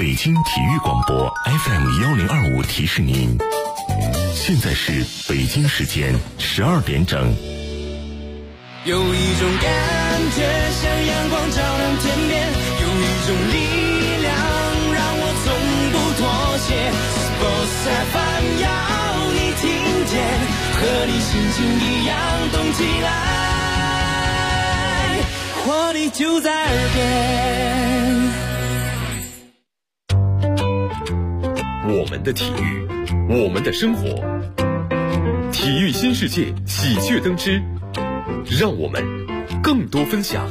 北京体育广播 FM1025提示您，现在是北京时间12点整。 有一种感觉像阳光照亮天边，有一种力量让我从不妥协。Sports FM 要你听见，和你心情一样动起来，活力就在耳边。 我们的体育，我们的生活，体育新世界喜鹊登之，让我们更多分享。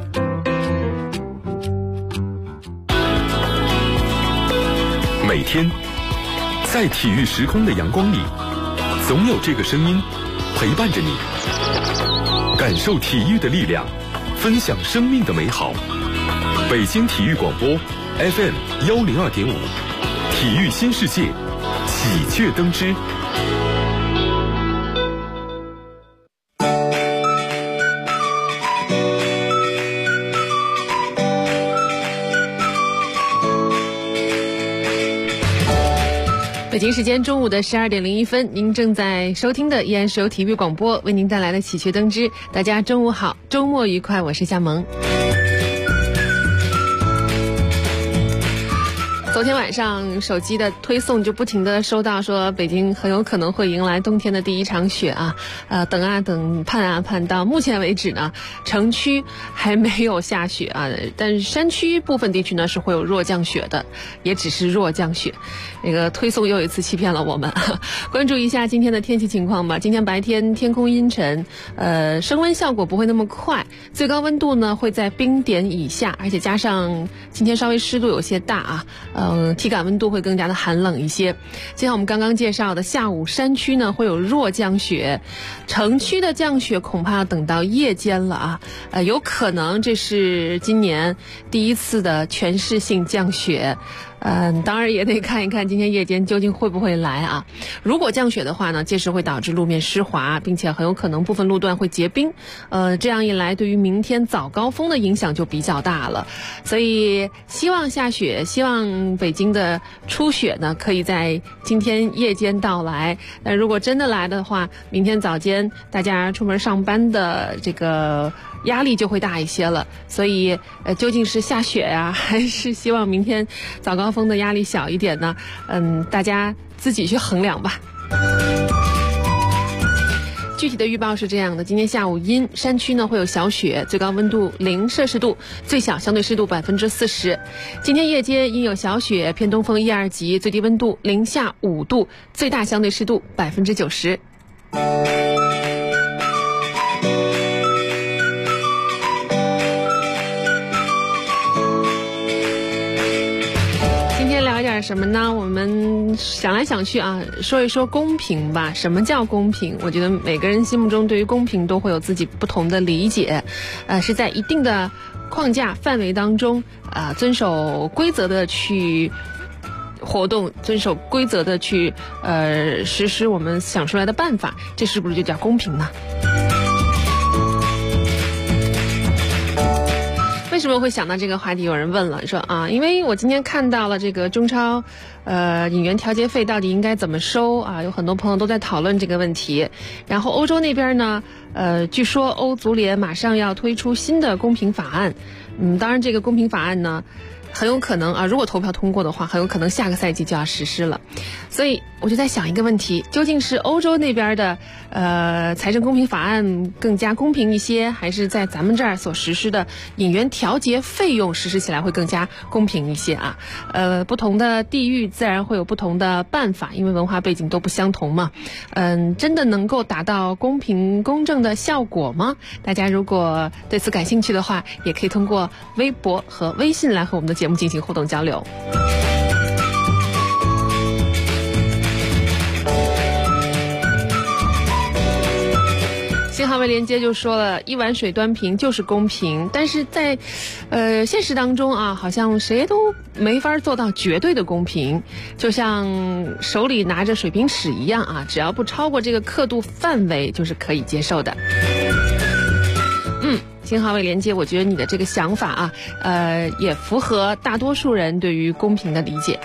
每天在体育时空的阳光里，总有这个声音陪伴着你，感受体育的力量，分享生命的美好。北京体育广播 FM102.5，体育新世界喜鹊登之。 北京时间中午的12点01分，您正在收听的依然是由体育广播为您带来的喜鹊登之。大家中午好，周末愉快，我是夏萌。昨天晚上手机的推送就不停的收到说北京很有可能会迎来冬天的第一场雪啊，等啊等，盼啊盼，到目前为止呢，城区还没有下雪啊，但是山区部分地区呢是会有弱降雪的，也只是弱降雪。这个推送又一次欺骗了我们。关注一下今天的天气情况吧。今天白天天空阴沉，升温效果不会那么快，最高温度呢会在冰点以下，而且加上今天稍微湿度有些大啊，体感温度会更加的寒冷一些。就像我们刚刚介绍的，下午山区呢会有弱降雪，城区的降雪恐怕要等到夜间了啊，有可能这是今年第一次的全市性降雪。当然也得看一看今天夜间究竟会不会来啊。如果降雪的话呢，届时会导致路面湿滑，并且很有可能部分路段会结冰。这样一来，对于明天早高峰的影响就比较大了。所以希望下雪，希望北京的初雪呢可以在今天夜间到来。但如果真的来的话，明天早间大家出门上班的这个压力就会大一些了。所以究竟是下雪呀，还是希望明天早高峰的压力小一点呢？大家自己去衡量吧。具体的预报是这样的：今天下午阴，山区呢会有小雪，最高温度0摄氏度，最小相对湿度40%。今天夜间阴有小雪，偏东风1、2级，最低温度零下5度，最大相对湿度90%。什么呢？我们想来想去啊，说一说公平吧。什么叫公平？我觉得每个人心目中对于公平都会有自己不同的理解。是在一定的框架范围当中遵守规则的去活动，遵守规则的去实施我们想出来的办法，这是不是就叫公平呢？为什么会想到这个话题？有人问了，说因为我今天看到了这个中超引援调节费到底应该怎么收啊？有很多朋友都在讨论这个问题。然后欧洲那边呢，据说欧足联马上要推出新的公平法案。当然这个公平法案呢，很有可能如果投票通过的话，很有可能下个赛季就要实施了。所以我就在想一个问题，究竟是欧洲那边的财政公平法案更加公平一些，还是在咱们这儿所实施的引援调节费用实施起来会更加公平一些啊？不同的地域自然会有不同的办法，因为文化背景都不相同嘛。真的能够达到公平公正的效果吗？大家如果对此感兴趣的话，也可以通过微博和微信来和我们的节目进行互动交流。新航位连接就说了，一碗水端平就是公平，但是在现实当中好像谁都没法做到绝对的公平，就像手里拿着水平尺一样只要不超过这个刻度范围就是可以接受的。 新华为连接，我觉得你的这个想法啊，也符合大多数人对于公平的理解。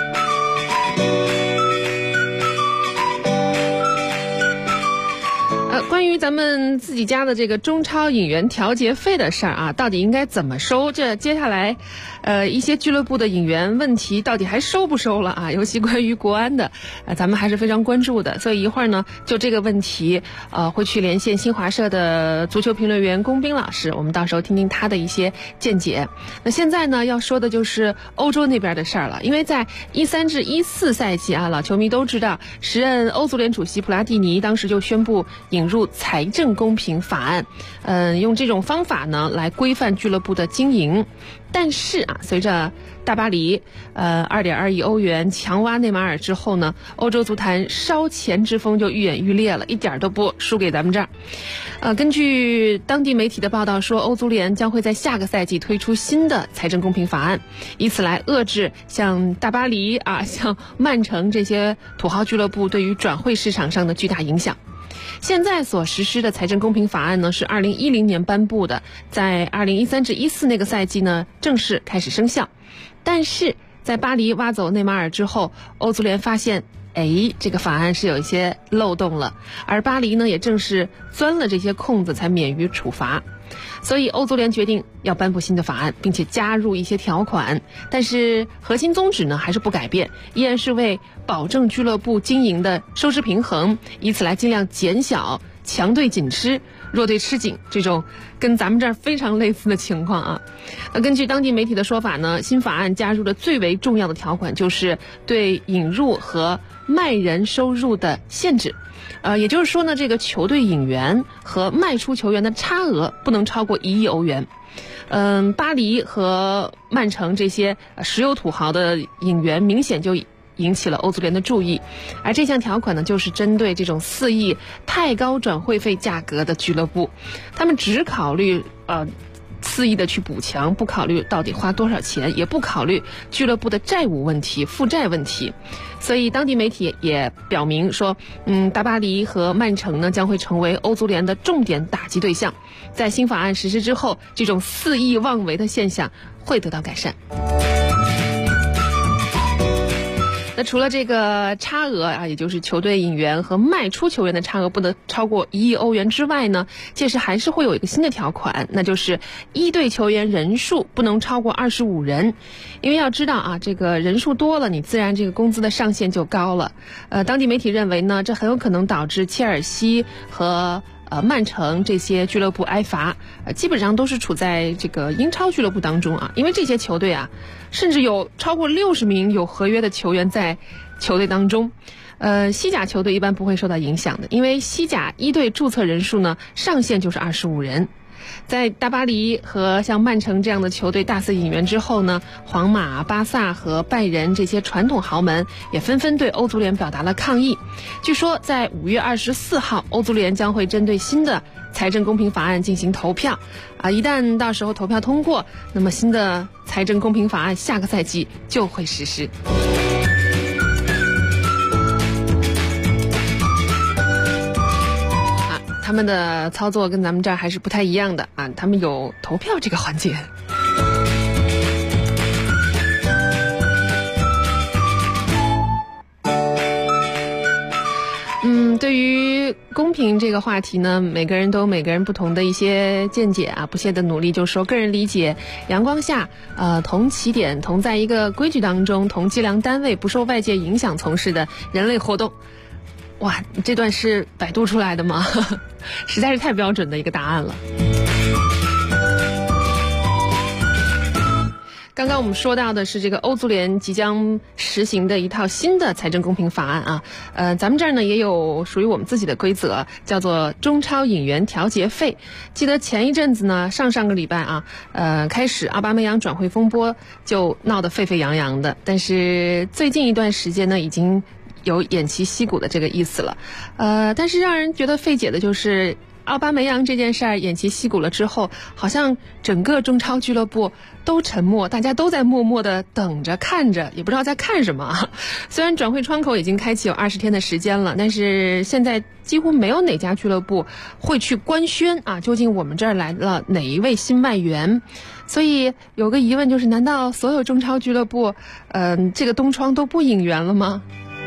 关于咱们自己家的这个中超引援调节费的事儿啊，到底应该怎么收？这接下来，一些俱乐部的引援问题到底还收不收了啊？尤其关于国安的，咱们还是非常关注的。所以一会儿呢，就这个问题，会去连线新华社的足球评论员龚斌老师，我们到时候听听他的一些见解。那现在呢，要说的就是欧洲那边的事儿了，因为在13至14赛季啊，老球迷都知道，时任欧足联主席普拉蒂尼当时就宣布引入财政公平法案，用这种方法呢来规范俱乐部的经营。但是啊，随着大巴黎2.2亿欧元强挖内马尔之后呢，欧洲足坛烧钱之风就愈演愈烈了，一点都不输给咱们这儿。根据当地媒体的报道说，欧足联将会在下个赛季推出新的财政公平法案，以此来遏制像大巴黎啊、像曼城这些土豪俱乐部对于转会市场上的巨大影响。现在所实施的财政公平法案呢，是2010年颁布的，在2013至14那个赛季呢正式开始生效。但是在巴黎挖走内马尔之后，欧足联发现这个法案是有一些漏洞了，而巴黎呢也正是钻了这些空子才免于处罚。所以欧足联决定要颁布新的法案，并且加入一些条款，但是核心宗旨呢还是不改变，依然是为保证俱乐部经营的收支平衡，以此来尽量减小强队紧吃弱队吃紧这种跟咱们这儿非常类似的情况啊。根据当地媒体的说法呢，新法案加入的最为重要的条款就是对引入和卖人收入的限制。也就是说呢，这个球队引援和卖出球员的差额不能超过1亿欧元。巴黎和曼城这些石油土豪的引援明显就引起了欧足联的注意，而这项条款呢，就是针对这种4亿太高转会费价格的俱乐部，他们只考虑4亿的去补强，不考虑到底花多少钱，也不考虑俱乐部的债务问题、负债问题。所以当地媒体也表明说，大巴黎和曼城呢将会成为欧足联的重点打击对象。在新法案实施之后，这种4亿妄为的现象会得到改善。那除了这个差额啊，也就是球队引援和卖出球员的差额不得超过1亿欧元之外呢，届时还是会有一个新的条款，那就是一队球员人数不能超过25人。因为要知道啊，这个人数多了，你自然这个工资的上限就高了。当地媒体认为呢，这很有可能导致切尔西和曼城这些俱乐部挨罚，基本上都是处在这个英超俱乐部当中啊，因为这些球队啊，甚至有超过60名有合约的球员在球队当中。西甲球队一般不会受到影响的，因为西甲一队注册人数呢上限就是25人。在大巴黎和像曼城这样的球队大肆引援之后呢，皇马、巴萨和拜仁这些传统豪门也纷纷对欧足联表达了抗议。据说在5月24号，欧足联将会针对新的财政公平法案进行投票一旦到时候投票通过，那么新的财政公平法案下个赛季就会实施。他们的操作跟咱们这儿还是不太一样的啊，他们有投票这个环节。对于公平这个话题呢，每个人都有每个人不同的一些见解啊，不懈的努力，就是说个人理解，阳光下同起点，同在一个规矩当中，同计量单位，不受外界影响从事的人类活动。哇，这段是百度出来的吗？实在是太标准的一个答案了。刚刚我们说到的是这个欧足联即将实行的一套新的财政公平法案啊，咱们这儿呢也有属于我们自己的规则，叫做中超引援调节费。记得前一阵子呢，上个礼拜啊，开始奥巴梅扬转会风波就闹得沸沸扬扬的，但是最近一段时间呢，已经有偃旗息鼓的这个意思了。但是让人觉得费解的就是奥巴梅扬这件事儿偃旗息鼓了之后，好像整个中超俱乐部都沉默，大家都在默默的等着看着，也不知道在看什么啊。虽然转会窗口已经开启有20天的时间了，但是现在几乎没有哪家俱乐部会去官宣啊，究竟我们这儿来了哪一位新外援。所以有个疑问就是，难道所有中超俱乐部这个冬窗都不引援了吗？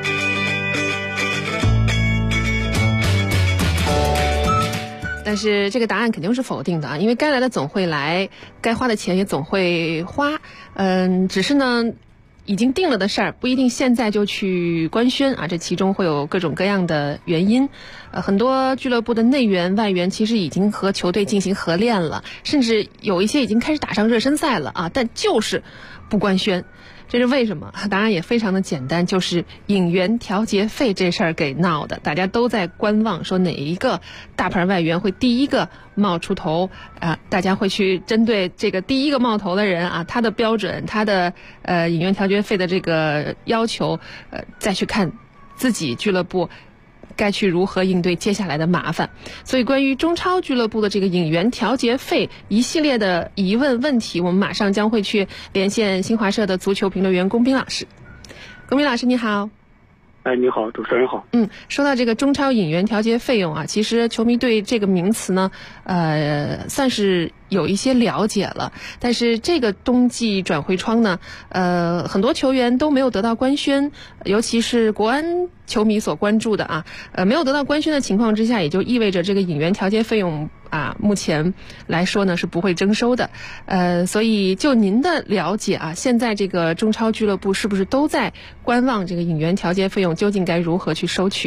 但是这个答案肯定是否定的啊，因为该来的总会来，该花的钱也总会花。只是呢，已经定了的事儿不一定现在就去官宣啊，这其中会有各种各样的原因。很多俱乐部的内援、外援其实已经和球队进行合练了，甚至有一些已经开始打上热身赛了啊，但就是不官宣。这是为什么？答案也非常的简单，就是引援调节费这事儿给闹的，大家都在观望，说哪一个大牌外援会第一个冒出头啊？大家会去针对这个第一个冒头的人啊，他的标准，他的引援调节费的这个要求，再去看自己俱乐部该去如何应对接下来的麻烦。所以关于中超俱乐部的这个引援调节费一系列的疑问问题，我们马上将会去连线新华社的足球评论员龚斌老师。龚斌老师你好。 你好，主持人好。 说到这个中超引援调节费用啊，其实球迷对这个名词呢，算是有一些了解了。但是这个冬季转会窗呢，很多球员都没有得到官宣，尤其是国安球迷所关注的啊，没有得到官宣的情况之下，也就意味着这个引援调节费用啊，目前来说呢是不会征收的。所以就您的了解啊，现在这个中超俱乐部是不是都在观望这个引援调节费用究竟该如何去收取？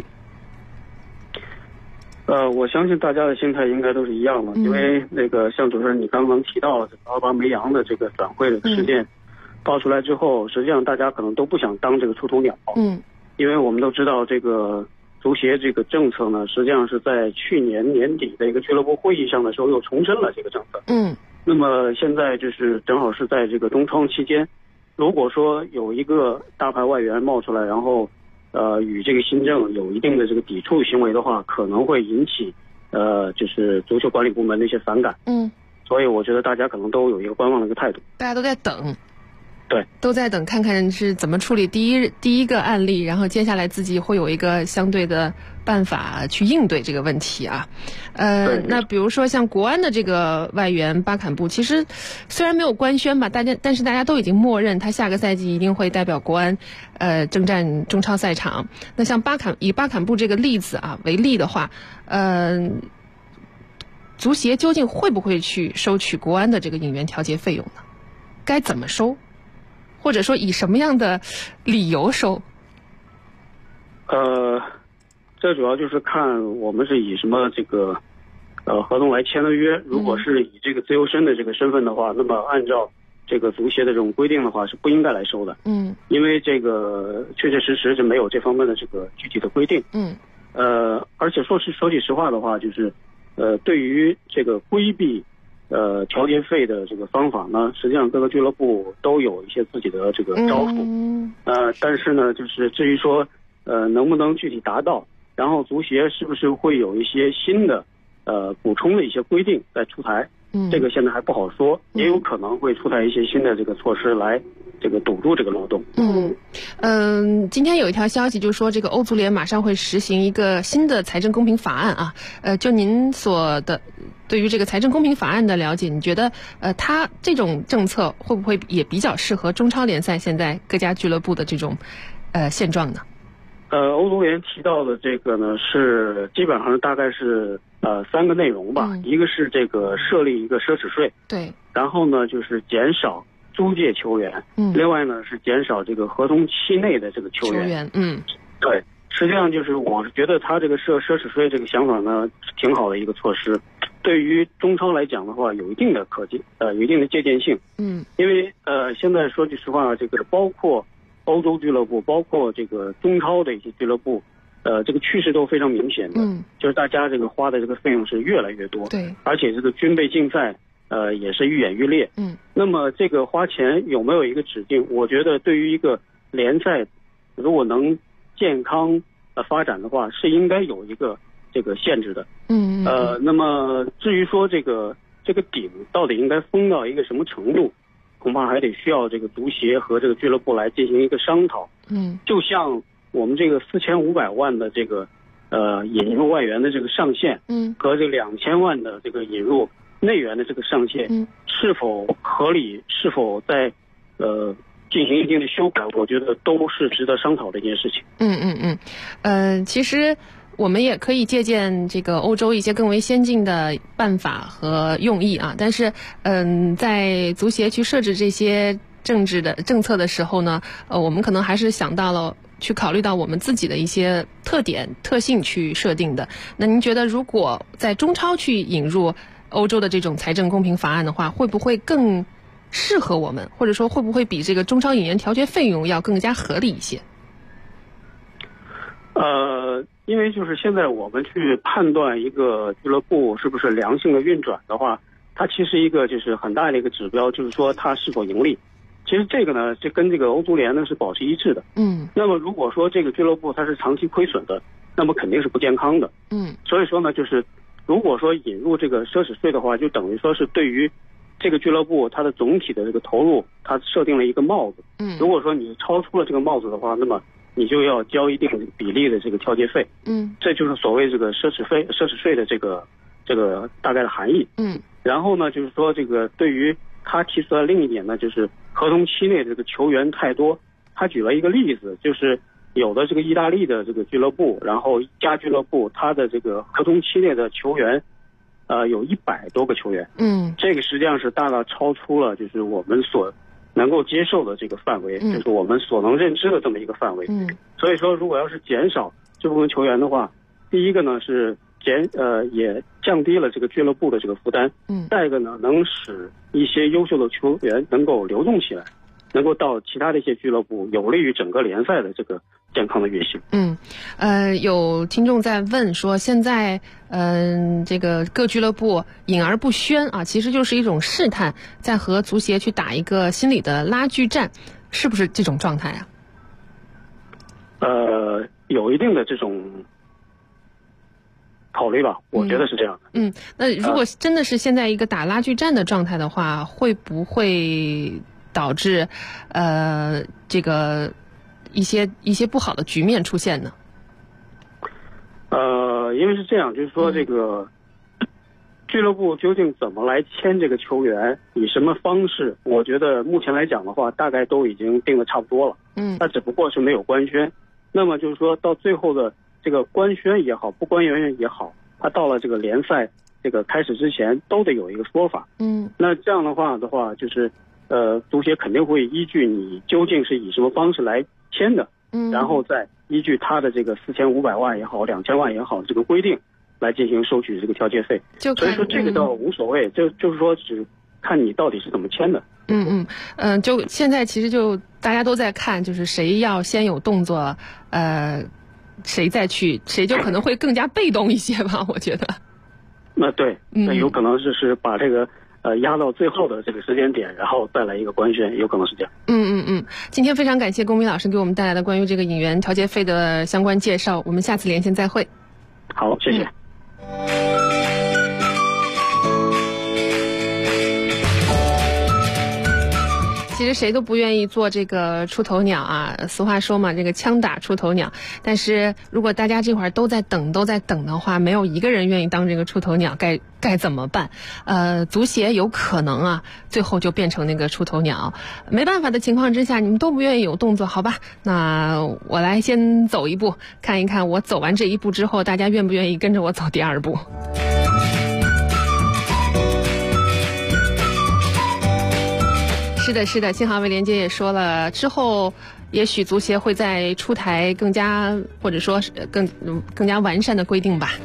我相信大家的心态应该都是一样的，因为那个像主持人你刚刚提到这个奥巴梅扬的这个转会的事件爆出来之后，实际上大家可能都不想当这个出头鸟。因为我们都知道这个足协这个政策呢，实际上是在去年年底的一个俱乐部会议上的时候又重申了这个政策。那么现在就是正好是在这个冬窗期间，如果说有一个大牌外援冒出来，然后与这个新政有一定的这个抵触行为的话，可能会引起就是足球管理部门的一些反感。所以我觉得大家可能都有一个观望的一个态度， 大家都在等。 对， 都在等看看是怎么处理第一个案例，然后接下来自己会有一个相对的办法去应对这个问题啊。那比如说像国安的这个外援巴坎布，其实虽然没有官宣吧，但是大家都已经默认他下个赛季一定会代表国安征战中超赛场。那像以巴坎布这个例子啊为例的话，足协究竟会不会去收取国安的这个引援调节费用呢？该怎么收？或者说以什么样的理由收？ 这主要就是看我们是以什么这个合同来签的约。如果是以这个自由身的这个身份的话，那么按照这个足协的这种规定的话是不应该来收的。因为这个确确实实是没有这方面的这个具体的规定。而且说句实话的话，就是对于这个规避调节费的这个方法呢，实际上各个俱乐部都有一些自己的这个招数。但是呢，就是至于说能不能具体达到，然后足协是不是会有一些新的补充的一些规定再出台，这个现在还不好说，也有可能会出台一些新的这个措施来这个堵住这个漏洞。 今天有一条消息就是说，这个欧足联马上会实行一个新的财政公平法案啊。就您对于这个财政公平法案的了解，你觉得它这种政策会不会也比较适合中超联赛现在各家俱乐部的这种现状呢？ 欧足联提到的这个呢，是基本上大概是3个内容吧。一个是这个设立一个奢侈税， 对， 然后呢就是减少租借球员，另外呢是减少这个合同期内的这个球员。对，实际上就是我是觉得他这个奢侈税这个想法呢挺好的一个措施，对于中超来讲的话有一定的有一定的借鉴性。因为现在说句实话，这个包括欧洲俱乐部，包括这个中超的一些俱乐部，这个趋势都非常明显的，就是大家这个花的这个费用是越来越多， 对， 而且这个军备竞赛也是愈演愈烈。那么这个花钱有没有一个止境？我觉得对于一个联赛，如果能健康发展的话，是应该有一个这个限制的。 那么至于说这个顶到底应该封到一个什么程度，恐怕还得需要这个足协和这个俱乐部来进行一个商讨。就像我们这个4500万的这个引入外援的这个上限，和这2000万的这个引入内援的这个上限，是否合理，是否在进行一定的修改，我觉得都是值得商讨的一件事情。 其实我们也可以借鉴这个欧洲一些更为先进的办法和用意啊，但是在足协去设置这些政策的时候呢，我们可能还是想到了去考虑到我们自己的一些特点特性去设定的。那您觉得如果在中超去引入欧洲的这种财政公平法案的话，会不会更适合我们，或者说会不会比这个中超引援调节费用要更加合理一些？ 因为就是现在我们去判断一个俱乐部是不是良性的运转的话，它其实一个就是很大的一个指标，就是说它是否盈利。其实这个呢，这跟这个欧足联呢是保持一致的。那么如果说这个俱乐部它是长期亏损的，那么肯定是不健康的。所以说呢，就是如果说引入这个奢侈税的话，就等于说是对于这个俱乐部它的总体的这个投入，它设定了一个帽子。如果说你超出了这个帽子的话，那么你就要交一定比例的这个调节费。这就是所谓这个奢侈税的这个大概的含义。然后呢，就是说这个对于他提出的另一点呢，就是合同期内这个球员太多。他举了一个例子，就是有的这个意大利的这个俱乐部，然后一家俱乐部他的这个合同期内的球员有100多个球员。这个实际上是大大超出了就是我们所能够接受的这个范围，就是我们所能认知的这么一个范围。所以说如果要是减少这部分球员的话，第一个呢是也降低了这个俱乐部的这个负担。再一个呢，能使一些优秀的球员能够流动起来，能够到其他的一些俱乐部，有利于整个联赛的这个健康的运行。 有听众在问说，现在这个各俱乐部隐而不宣啊，其实就是一种试探，在和足协去打一个心理的拉锯战，是不是这种状态啊？ 有一定的这种考虑吧，我觉得是这样的。 那如果真的是现在一个打拉锯战的状态的话，会不会导致这个一些不好的局面出现呢？ 因为是这样，就是说这个俱乐部究竟怎么来签这个球员，以什么方式，我觉得目前来讲的话，大概都已经定得差不多了。它只不过是没有官宣。那么就是说到最后的这个官宣也好，不官宣也好，它到了这个联赛这个开始之前都得有一个说法。那这样的话就是足协肯定会依据你究竟是以什么方式来签的，然后再依据他的这个4500万也好，2000万也好，这个规定来进行收取这个调节费。所以说这个倒无所谓，就是说只看你到底是怎么签的。 就现在其实就大家都在看，就是谁要先有动作，谁再去，谁就可能会更加被动一些吧，我觉得。 对，那有可能是把这个压到最后的这个时间点，然后再来一个官宣，有可能是这样。 今天非常感谢龚明老师给我们带来的关于这个引援调节费的相关介绍，我们下次连线再会。 好，谢谢。 其实谁都不愿意做这个出头鸟啊，俗话说嘛，这个枪打出头鸟。但是如果大家这会儿都在等的话，没有一个人愿意当这个出头鸟，该怎么办？足协有可能啊，最后就变成那个出头鸟。没办法的情况之下，你们都不愿意有动作，好吧？那我来先走一步，看一看我走完这一步之后，大家愿不愿意跟着我走第二步？是的，新航卫连接也说了，之后也许足协会再出台更加或者说更加完善的规定吧。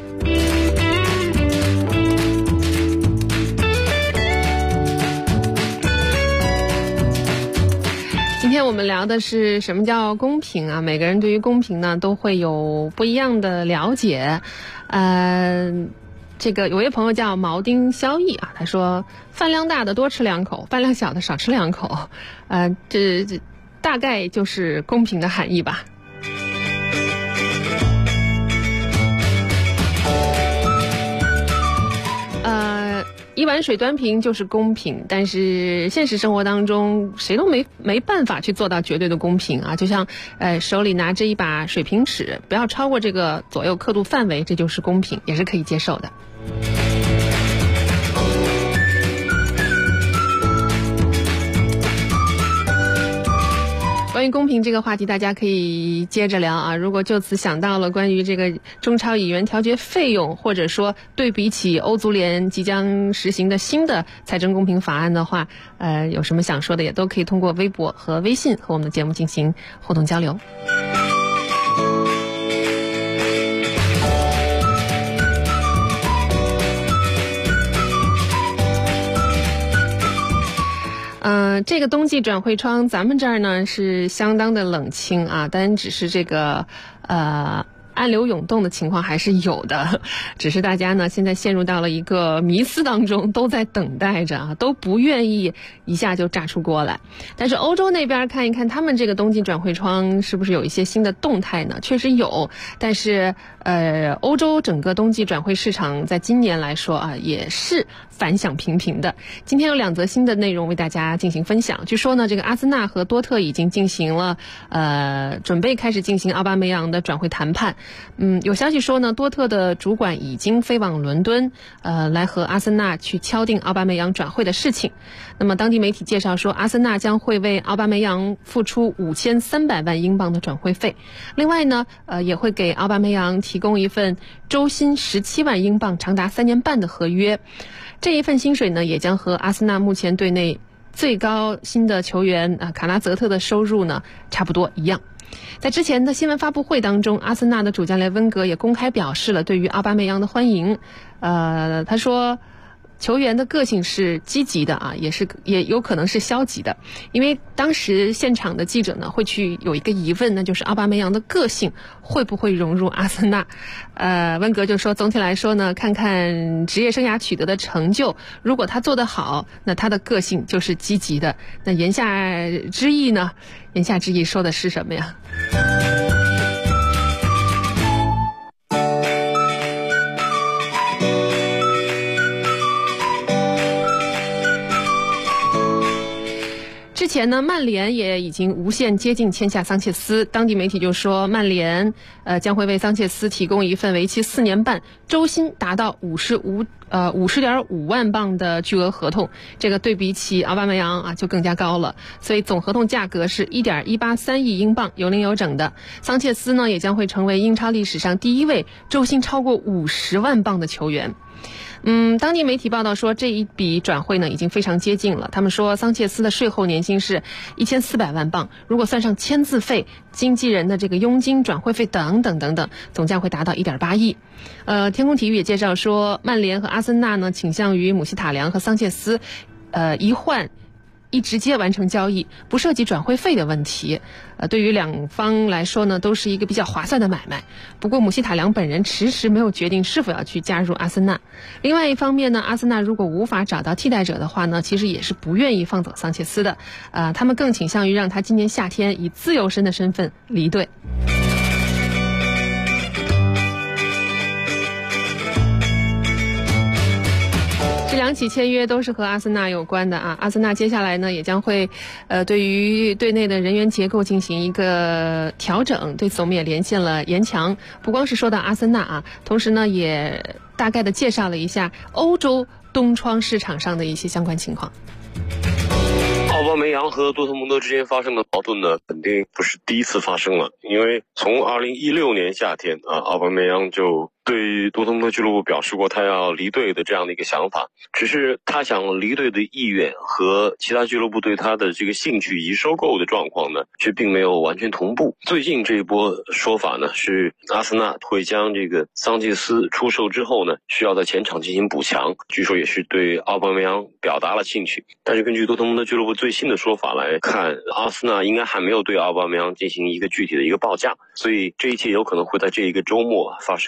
今天我们聊的是什么叫公平啊？每个人对于公平呢都会有不一样的了解。这个有位朋友叫毛丁萧逸啊，他说饭量大的多吃2口，饭量小的少吃2口，这大概就是公平的含义吧。 一碗水端平就是公平，但是现实生活当中谁都没办法去做到绝对的公平啊。就像手里拿着一把水平尺，不要超过这个左右刻度范围，这就是公平，也是可以接受的。关于公平这个话题，大家可以接着聊啊。如果就此想到了关于这个中超引援调节费用，或者说对比起欧足联即将实行的新的财政公平法案的话，有什么想说的，也都可以通过微博和微信和我们的节目进行互动交流。这个冬季转会窗咱们这儿呢是相当的冷清啊，但只是这个暗流涌动的情况还是有的，只是大家呢现在陷入到了一个迷思当中，都在等待着啊，都不愿意一下就炸出锅来。但是欧洲那边看一看他们这个冬季转会窗是不是有一些新的动态呢？确实有，但是欧洲整个冬季转会市场在今年来说啊也是反响平平的。今天有2则新的内容为大家进行分享。据说呢，这个阿森纳和多特已经进行了准备开始进行奥巴梅扬的转会谈判。有消息说呢，多特的主管已经飞往伦敦，来和阿森纳去敲定奥巴梅扬转会的事情。那么当地媒体介绍说，阿森纳将会为奥巴梅扬付出5300万英镑的转会费，另外呢，也会给奥巴梅扬提供一份周薪17万英镑，长达3年半的合约。这一份薪水呢，也将和阿森纳目前队内最高薪的球员卡拉泽特的收入呢差不多一样。在之前的新闻发布会当中，阿森纳的主教练温格也公开表示了对于奥巴梅扬的欢迎。他说球员的个性是积极的啊，也有可能是消极的。因为当时现场的记者呢会去有一个疑问，那就是奥巴梅扬的个性会不会融入阿森纳。温格就说，总体来说呢，看看职业生涯取得的成就，如果他做得好，那他的个性就是积极的。那言下之意说的是什么呀？之前呢，曼联也已经无限接近签下桑切斯，当地媒体就说曼联将会为桑切斯提供一份为期4年半、周薪达到50.5万镑的巨额合同，这个对比起奥巴梅扬啊就更加高了，所以总合同价格是1.183亿英镑，有零有整的。桑切斯呢也将会成为英超历史上第一位周薪超过50万镑的球员。当地媒体报道说，这一笔转会呢已经非常接近了。他们说，桑切斯的税后年薪是1400万镑，如果算上签字费、经纪人的这个佣金、转会费等等等等，总价会达到1.8亿。天空体育也介绍说，曼联和阿森纳呢倾向于姆希塔良和桑切斯一换一直接完成交易，不涉及转会费的问题。对于两方来说呢，都是一个比较划算的买卖。不过姆希塔良本人迟迟没有决定是否要去加入阿森纳。另外一方面呢，阿森纳如果无法找到替代者的话呢，其实也是不愿意放走桑切斯的。他们更倾向于让他今年夏天以自由身的身份离队。这2起签约都是和阿森纳有关的啊。阿森纳接下来呢也将会对于队内的人员结构进行一个调整，对此我们也连线了严强。不光是说到阿森纳啊，同时呢也大概的介绍了一下欧洲冬窗市场上的一些相关情况。 奥巴梅扬和多特蒙德之间发生的矛盾呢，肯定不是第一次发生了，因为从2016年夏天奥巴梅扬就对多特蒙德俱乐部表示过他要离队的这样的一个想法，只是他想离队的意愿和其他俱乐部对他的这个兴趣以及收购的状况呢，却并没有完全同步。最近这一波说法呢，是阿森纳会将这个桑切斯出售之后呢，需要在前场进行补强，据说也是对奥巴梅扬表达了兴趣。但是根据多特蒙德俱乐部最新的说法来看，阿森纳应该还没有对奥巴梅扬进行一个具体的一个报价，所以这一切有可能会在这一个周末发生着新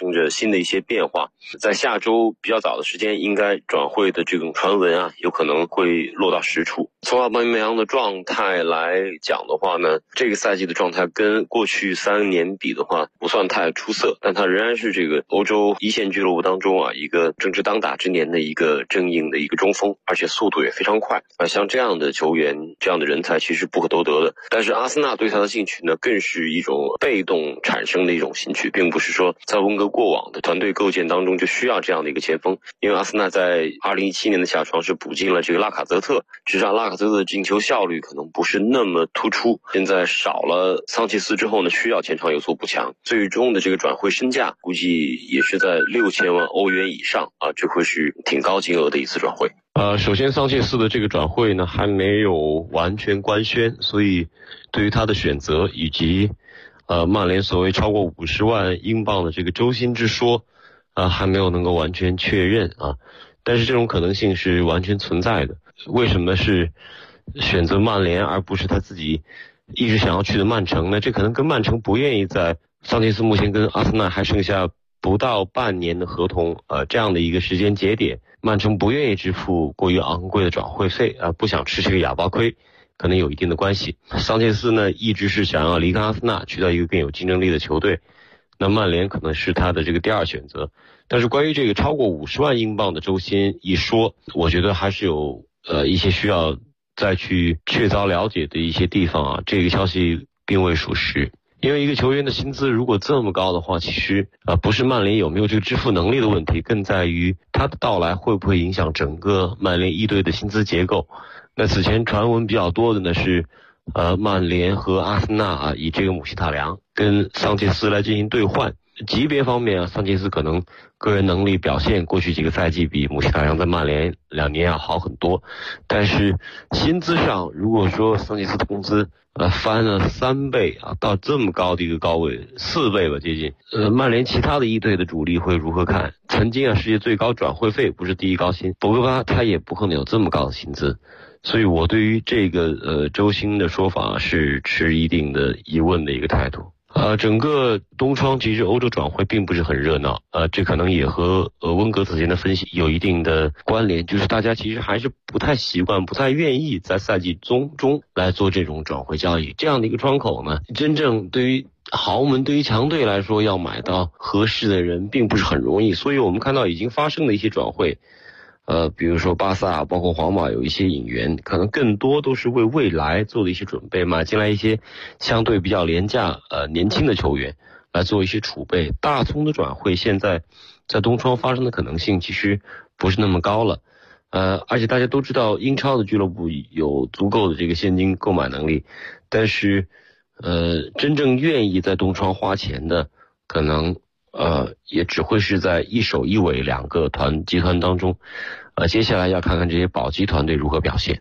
新的一些变化。在下周比较早的时间，应该转会的这种传闻啊，有可能会落到实处。从奥巴梅扬的状态来讲的话呢，这个赛季的状态跟过去3年比的话不算太出色，但他仍然是这个欧洲一线俱乐部当中啊一个正值当打之年的一个正硬的一个中锋，而且速度也非常快啊。像这样的球员，这样的人才其实不可多得的。但是阿森纳对他的兴趣呢，更是一种被动产生的一种兴趣，并不是说在温格过往的团队构建当中就需要这样的一个前锋。因为阿森纳在2017年的夏窗是补进了这个拉卡泽特，只是拉卡泽特的进球效率可能不是那么突出。现在少了桑切斯之后呢，需要前场有所补强，最终的这个转会身价估计也是在6000万欧元以上啊，这会是挺高金额的一次转会。 首先桑切斯的这个转会呢还没有完全官宣，所以对于他的选择以及曼联所谓超过50万英镑的这个周薪之说还没有能够完全确认啊。但是这种可能性是完全存在的。为什么是选择曼联而不是他自己一直想要去的曼城呢？这可能跟曼城不愿意在桑切斯目前跟阿森纳还剩下不到半年的合同这样的一个时间节点，曼城不愿意支付过于昂贵的转会费不想吃这个哑巴亏，可能有一定的关系。桑切斯呢一直是想要离开阿森纳去到一个更有竞争力的球队，那曼联可能是他的这个第二选择。但是关于这个超过50万英镑的周薪一说，我觉得还是有一些需要再去确凿了解的一些地方啊，这个消息并未属实。因为一个球员的薪资如果这么高的话，其实不是曼联有没有这个支付能力的问题，更在于他的到来会不会影响整个曼联一队的薪资结构。那此前传闻比较多的呢是曼联和阿森纳以这个姆希塔良跟桑切斯来进行兑换。级别方面桑切斯可能个人能力表现过去几个赛季比姆希塔良在曼联2年要好很多，但是薪资上如果说桑切斯的工资翻了3倍到这么高的一个高位，4倍吧接近，曼联其他的一队的主力会如何看？曾经世界最高转会费不是第一高薪，博格巴他也不可能有这么高的薪资，所以我对于这个周薪的说法是持一定的疑问的一个态度。整个冬窗其实欧洲转会并不是很热闹，这可能也和温格此前的分析有一定的关联，就是大家其实还是不太习惯，不太愿意在赛季中来做这种转会交易。这样的一个窗口呢，真正对于豪门对于强队来说要买到合适的人并不是很容易，所以我们看到已经发生的一些转会比如说巴萨包括皇马有一些引援，可能更多都是为未来做的一些准备，买进来一些相对比较廉价年轻的球员来做一些储备。大宗的转会现在在冬窗发生的可能性其实不是那么高了，而且大家都知道英超的俱乐部有足够的这个现金购买能力，但是真正愿意在冬窗花钱的可能也只会是在一首一尾2个集团当中，接下来要看看这些保级团队如何表现。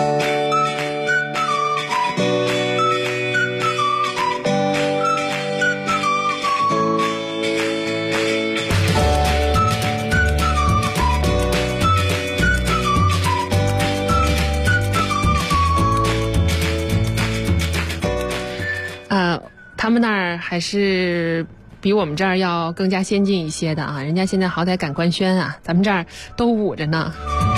他们那儿还是比我们这儿要更加先进一些的啊，人家现在好歹敢官宣啊，咱们这儿都捂着呢。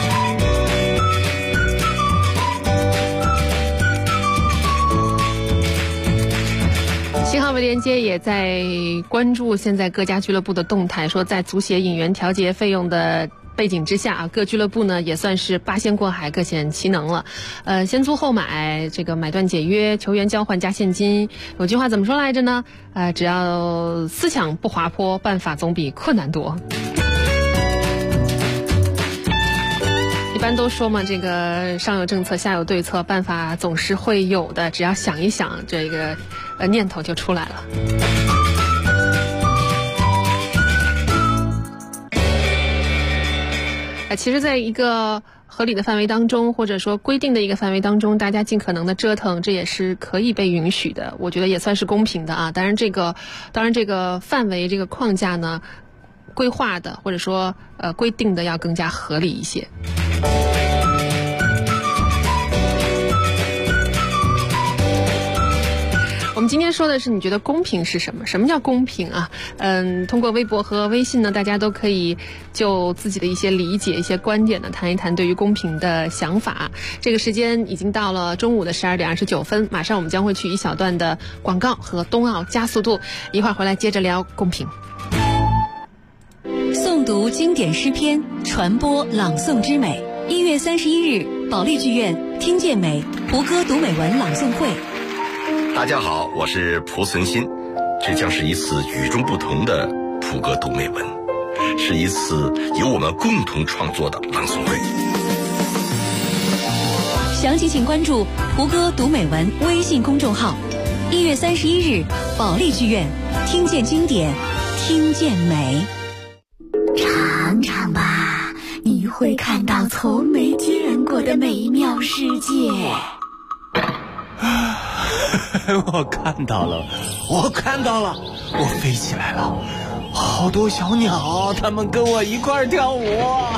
新航维连接也在关注现在各家俱乐部的动态，说在足协引援调节费用的背景之下各俱乐部呢也算是八仙过海，各显其能了。先租后买，这个买断解约，球员交换加现金。有句话怎么说来着呢？只要思想不滑坡，办法总比困难多。一般都说嘛，这个上有政策下有对策，办法总是会有的，只要想一想，这个念头就出来了。其实在一个合理的范围当中，或者说规定的一个范围当中，大家尽可能的折腾，这也是可以被允许的，我觉得也算是公平的啊。当然这个范围这个框架呢，规划的或者说规定的要更加合理一些。我们今天说的是你觉得公平是什么？什么叫公平啊？通过微博和微信呢，大家都可以就自己的一些理解、一些观点呢，谈一谈对于公平的想法。这个时间已经到了中午的12点29分，马上我们将会去一小段的广告和冬奥加速度，一会儿回来接着聊公平。 诵读经典诗篇，传播朗诵之美。1月31日，保利剧院听见美胡歌读美文朗诵会。 大家好，我是蒲存昕，这将是一次与众不同的胡歌读美文，是一次由我们共同创作的朗诵会。 详情请关注胡歌读美文微信公众号。1月31日，保利剧院听见经典，听见美。 尝尝吧，你会看到从没见过的美妙世界。 我看到了，我飞起来了，好多小鸟，它们跟我一块儿跳舞。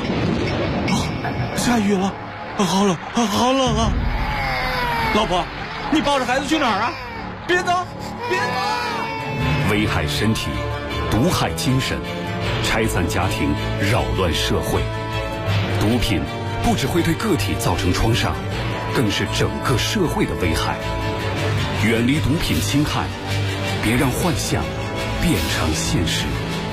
下雨了，好冷啊！老婆，你抱着孩子去哪儿啊？别走！ 危害身体，毒害精神，拆散家庭，扰乱社会。毒品不只会对个体造成创伤，更是整个社会的危害。远离毒品侵害，别让幻想变成现实。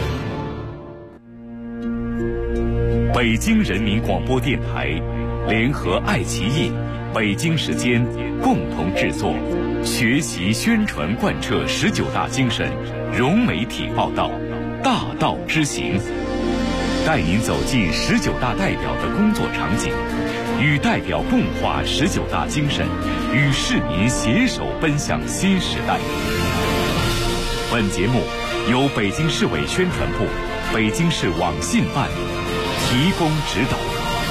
北京人民广播电台联合爱奇艺、北京时间共同制作，学习宣传贯彻19大精神，融媒体报道，大道之行，带您走进19大代表的工作场景，与代表共话19大精神，与市民携手奔向新时代。本节目由北京市委宣传部、北京市网信办提供指导。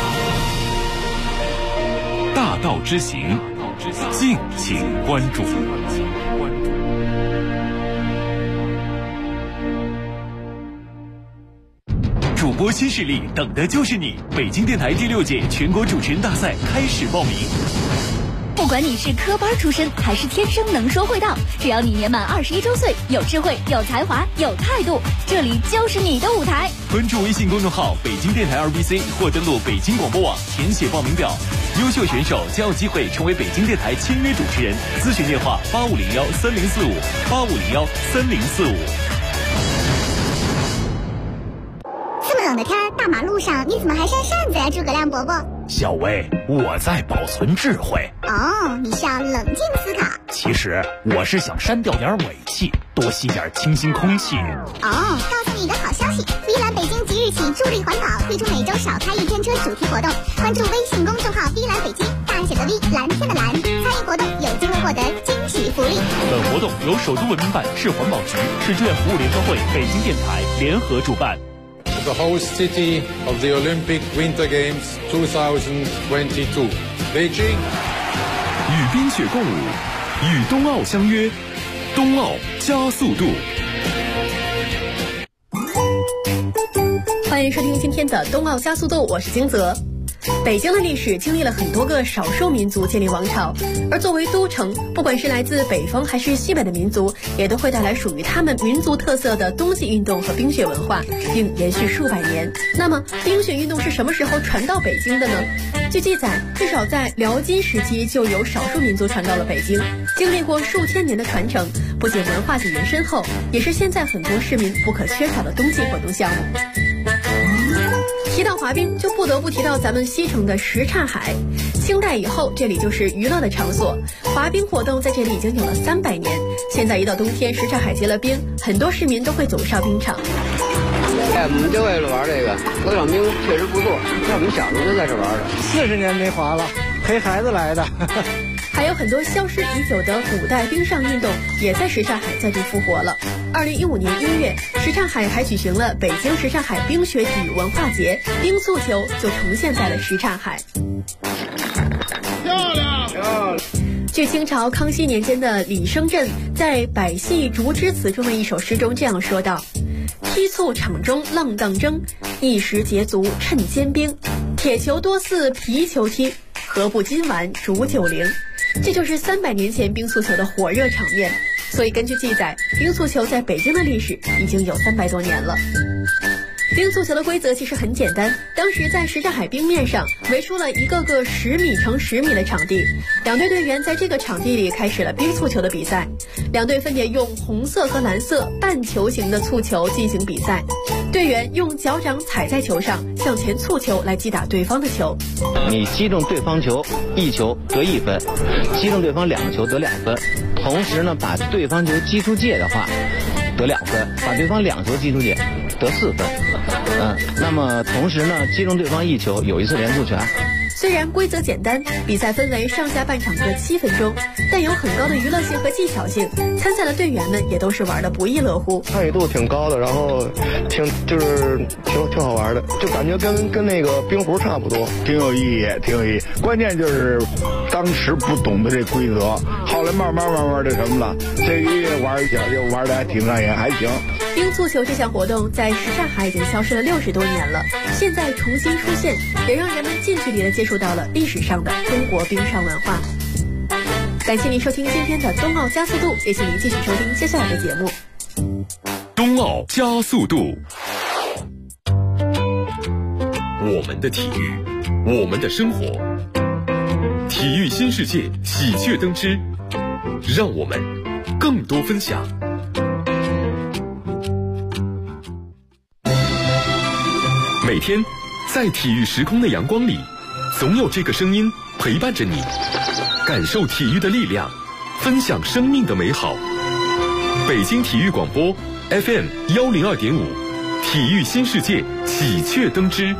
大道之行，敬请关注。 主播新势力，等的就是你！北京电台第6届全国主持人大赛开始报名。 不管你是科班出身还是天生能说会道，只要你年满21周岁，有智慧、有才华、有态度，这里就是你的舞台。 关注微信公众号北京电台2BC 或登录北京广播网填写报名表，优秀选手将有机会成为北京电台签约主持人。咨询电话8501-3045，8501-3045。 这么冷的天，大马路上你怎么还扇扇子呀，诸葛亮伯伯？ 小薇，我在保存智慧。 哦，你是要冷静思考。 其实我是想删掉点尾气，多吸点清新空气。 哦，告诉你一个好消息，V蓝北京即日起助力环保，推出每周少开1天车主题活动。关注微信公众号 V蓝北京，大写的 V， 蓝天的蓝，参与活动有机会获得惊喜福利。 本活动由首都文明办、市环保局、市志愿服务联合会、北京电台联合主办。 The host city of the Olympic Winter Games 2022, Beijing。 与冰雪共舞，与冬奥相约，冬奥加速度。 欢迎收听今天的冬奥加速度，我是金泽。北京的历史经历了很多个少数民族建立王朝，而作为都城，不管是来自北方还是西北的民族，也都会带来属于他们民族特色的冬季运动和冰雪文化，并延续数百年。那么，冰雪运动是什么时候传到北京的呢？据记载，至少在辽金时期就有少数民族传到了北京，经历过数千年的传承，不仅文化底蕴深厚，也是现在很多市民不可缺少的冬季活动项目。提到滑冰，就不得不提到咱们西城的什刹海。清代以后，这里就是娱乐的场所，滑冰活动在这里已经有了300年。现在一到冬天，什刹海结了冰，很多市民都会走上冰场。 我们就为了玩这个，这场冰确实不错，像我们小时候就在这玩的。 40年没滑了，陪孩子来的。 还有很多消失已久的古代冰上运动，也在什刹海再度复活了。2015年1月，什刹海还举行了北京什刹海冰雪体育文化节，冰速球就重现在了什刹海。 漂亮！ 据清朝康熙年间的李生镇在《百戏竹枝词》中的一首诗中这样说道：踢促场中浪荡争，一时捷足趁坚冰。铁球多似皮球踢，何不今晚煮酒灵。这就是300年前冰速球的火热场面。 所以根据记载，冰速球在北京的历史已经有300多年了。冰速球的规则其实很简单，当时在什刹海冰面上围出了一个个10米乘10米的场地，2队队员在这个场地里开始了冰速球的比赛。2队分别用红色和蓝色半球形的速球进行比赛，队员用脚掌踩在球上向前蹴球来击打对方的球。 你击中对方球1球得1分，击中对方2个球得2分，同时呢把对方球击出界的话得2分，把对方2球击出界得4分。那么同时呢击中对方1球有1次连速权。 虽然规则简单，比赛分为上下半场各7分钟，但有很高的娱乐性和技巧性，参赛的队员们也都是玩得不亦乐乎。 参与度挺高的，然后挺好玩的，就感觉跟那个冰壶差不多， 挺有意义。关键就是当时不懂得这规则，后来慢慢的什么了，这个玩一下就玩得还挺上瘾，还行。 冰速球这项活动在什刹海已经消失了60多年了，现在重新出现，也让人们近距离的接触到了历史上的中国冰上文化。感谢您收听今天的冬奥加速度，也请您继续收听接下来的节目。 冬奥加速度，我们的体育，我们的生活，体育新世界喜鹊登枝，让我们更多分享。每天在体育时空的阳光里，总有这个声音陪伴着你，感受体育的力量，分享生命的美好。北京体育广播 FM 102.5，体育新世界喜鹊登枝。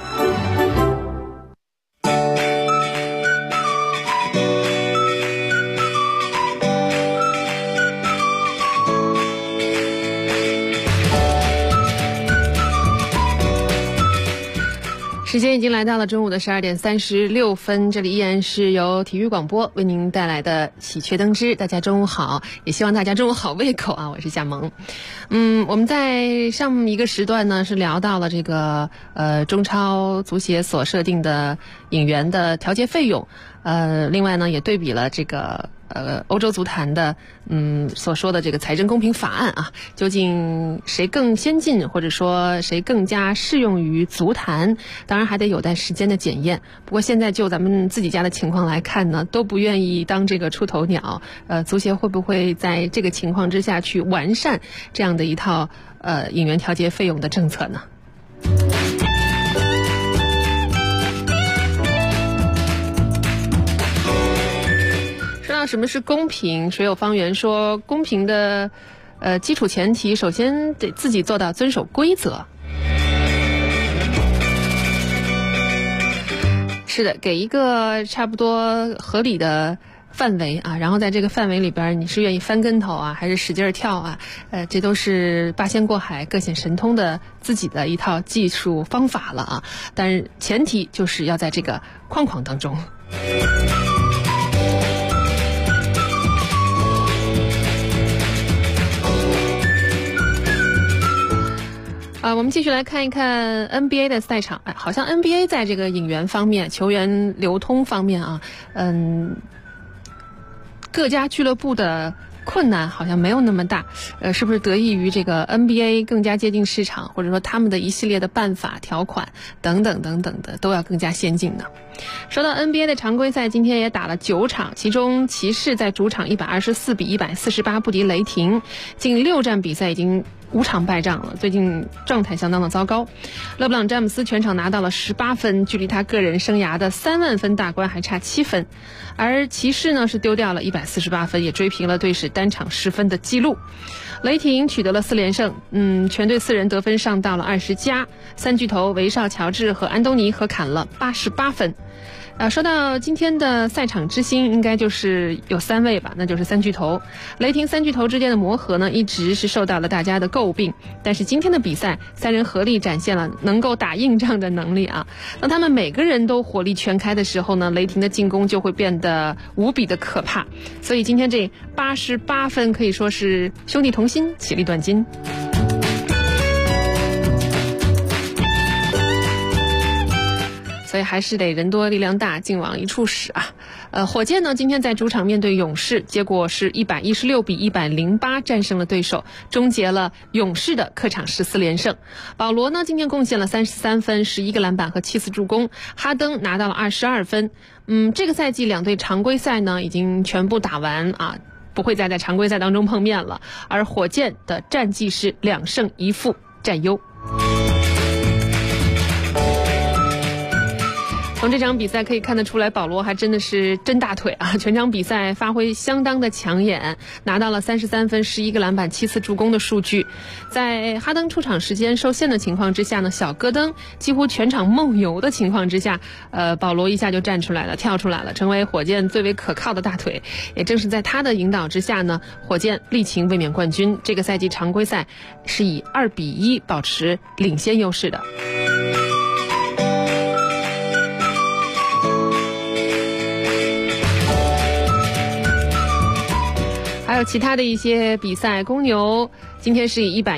时间已经来到了中午的12点36分，这里依然是由体育广播为您带来的喜鹊登枝。大家中午好，也希望大家中午好胃口啊！我是夏萌。我们在上一个时段呢是聊到了这个中超足协所设定的引援的调节费用，另外呢也对比了这个欧洲足坛的所说的这个财政公平法案啊，究竟谁更先进，或者说谁更加适用于足坛，当然还得有待时间的检验。不过现在就咱们自己家的情况来看呢，都不愿意当这个出头鸟。足协会不会在这个情况之下去完善这样的一套引援调节费用的政策呢？什么是公平？水有方圆说，公平的基础前提，首先得自己做到遵守规则。是的，给一个差不多合理的范围啊，然后在这个范围里边，你是愿意翻跟头啊，还是使劲跳啊？这都是八仙过海、各显神通的自己的一套技术方法了啊。但是前提就是要在这个框框当中。我们继续来看一看 NBA 的赛场。好像 NBA 在这个引援方面、球员流通方面啊，各家俱乐部的困难好像没有那么大，是不是得益于这个 NBA 更加接近市场，或者说他们的一系列的办法、条款等等的都要更加先进呢？说到 NBA 的常规赛，今天也打了9场，其中骑士在主场124比148不敌雷霆，近6战比赛已经5场败仗了，最近状态相当的糟糕。勒布朗詹姆斯全场拿到了18分，距离他个人生涯的3万分大关还差7分。而骑士呢是丢掉了148分，也追平了队史单场10分的记录。雷霆取得了4连胜，全队4人得分上到了20加，3巨头韦少、乔治和安东尼合砍了88分。说到今天的赛场之星，应该就是有3位吧，那就是3巨头。雷霆3巨头之间的磨合呢，一直是受到了大家的诟病。但是今天的比赛，3人合力展现了能够打硬仗的能力啊。当他们每个人都火力全开的时候呢，雷霆的进攻就会变得无比的可怕。所以今天这88分可以说是兄弟同心，其利断金。 所以还是得人多力量大，劲往一处使啊。火箭呢今天在主场面对勇士，结果是116-108战胜了对手，终结了勇士的客场14连胜。保罗呢今天贡献了33分、11个篮板和7次助攻，哈登拿到了22分。这个赛季两队常规赛呢已经全部打完啊，不会再在常规赛当中碰面了。而火箭的战绩是2胜1负，占优。从这场比赛可以看得出来，保罗还真的是真大腿啊！全场比赛发挥相当的抢眼，拿到了33分、11个篮板、7次助攻的数据。在哈登出场时间受限的情况之下呢，小戈登几乎全场梦游的情况之下，保罗一下就站出来了，跳出来了，成为火箭最为可靠的大腿。也正是在他的引导之下呢，火箭力擒卫冕冠军。这个赛季常规赛是以2-1保持领先优势的。还有其他的一些比赛，公牛今天是以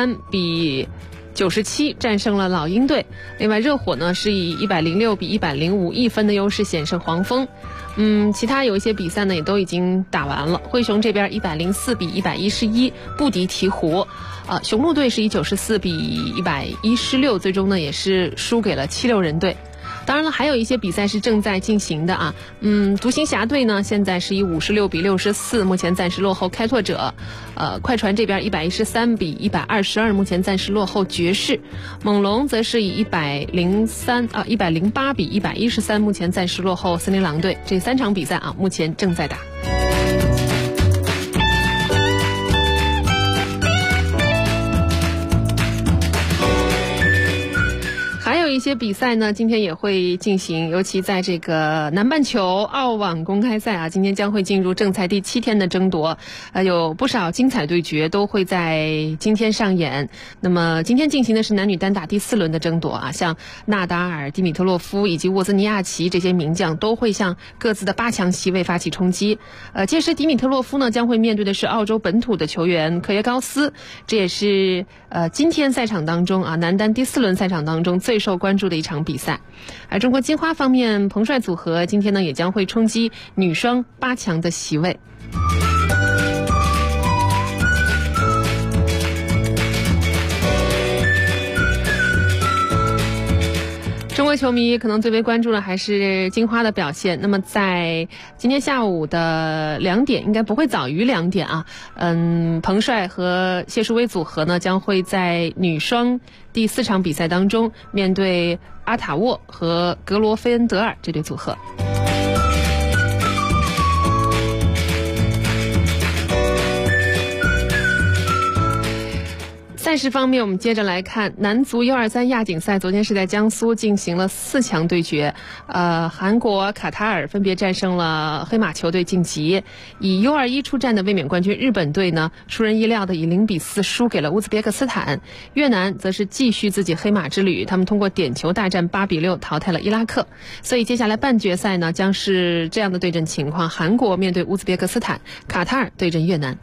113-97战胜了老鹰队。另外热火呢是以106-1051分的优势险胜黄蜂。其他有一些比赛呢也都已经打完了。灰熊这边104-111不敌鹈鹕。雄鹿队是以94-116，最终呢也是输给了76人队。当然了，还有一些比赛是正在进行的啊。独行侠队呢现在是以56-64，目前暂时落后开拓者。快船这边113-122，目前暂时落后爵士。猛龙则是以108-113，目前暂时落后森林狼队。这3场比赛啊，目前正在打。一些比赛呢今天也会进行，尤其在这个南半球澳网公开赛啊，今天将会进入正赛第7天的争夺，有不少精彩对决都会在今天上演。那么今天进行的是男女单打第4轮的争夺啊，像纳达尔、迪米特洛夫以及沃兹尼亚奇这些名将都会向各自的8强席位发起冲击。届时迪米特洛夫呢将会面对的是澳洲本土的球员科耶高斯，这也是今天赛场当中啊男单第4轮赛场当中最受关注的一场比赛。而中国金花方面，彭帅组合今天呢也将会冲击女双8强的席位。中国球迷可能最为关注的还是金花的表现。那么在今天下午的2点，应该不会早于2点啊。彭帅和谢淑薇组合呢将会在女双第4场比赛当中面对阿塔沃和格罗菲恩德尔这对组合。赛事方面，我们接着来看男足U23亚锦赛，昨天是在江苏进行了4强对决。韩国、卡塔尔分别战胜了黑马球队晋级。以U21出战的卫冕冠军日本队呢，出人意料的以0-4输给了乌兹别克斯坦。越南则是继续自己黑马之旅，他们通过点球大战8-6淘汰了伊拉克。所以接下来半决赛呢，将是这样的对阵情况：韩国面对乌兹别克斯坦，卡塔尔对阵越南。